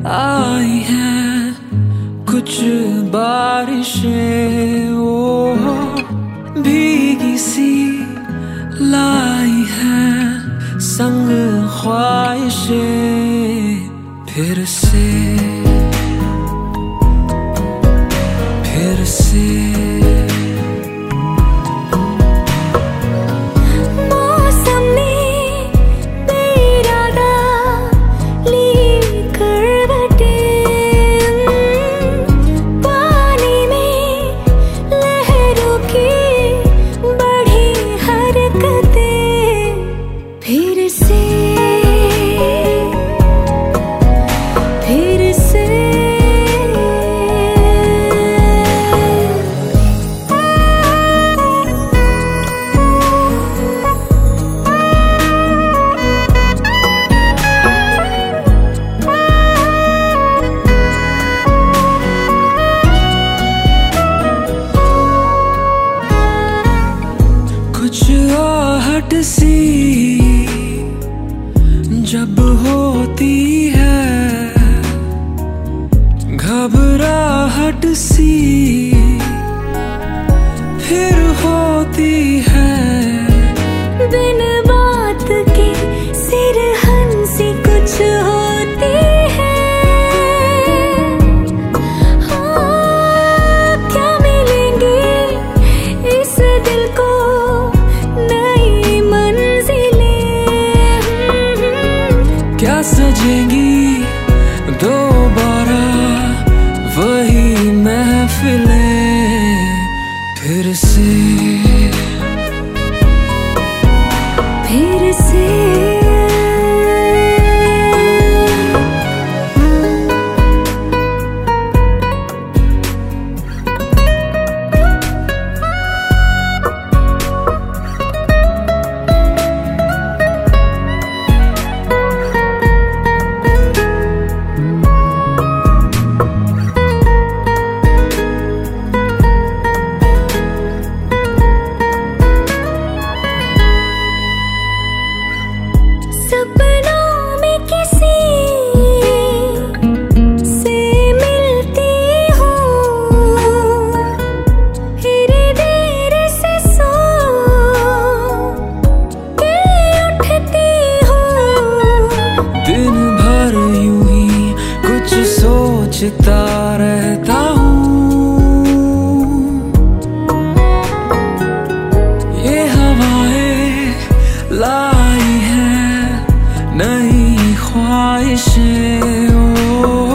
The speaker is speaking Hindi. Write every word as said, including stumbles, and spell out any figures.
आई हैं कुछ बारिशें, ओ भीगी सी लाई हैं संग ख्वाहिशें फिर से फिर से। आहट सी जब होती है, घबराहट सी फिर होती है, बिन बात के सिरहन सी कुछ होती है। हाँ, क्या मिलेंगे इस दिल को क्या सजेंगी दोबारा वही महफिलें फिर से फिर से। सपनों में किसी से मिलती हूँ, फिर देर से सो के उठती हूँ। दिन भर यूं ही कुछ सोचता रहता हूँ, ये हवाएं लाई हैं नई ख्वाहिशें, ओ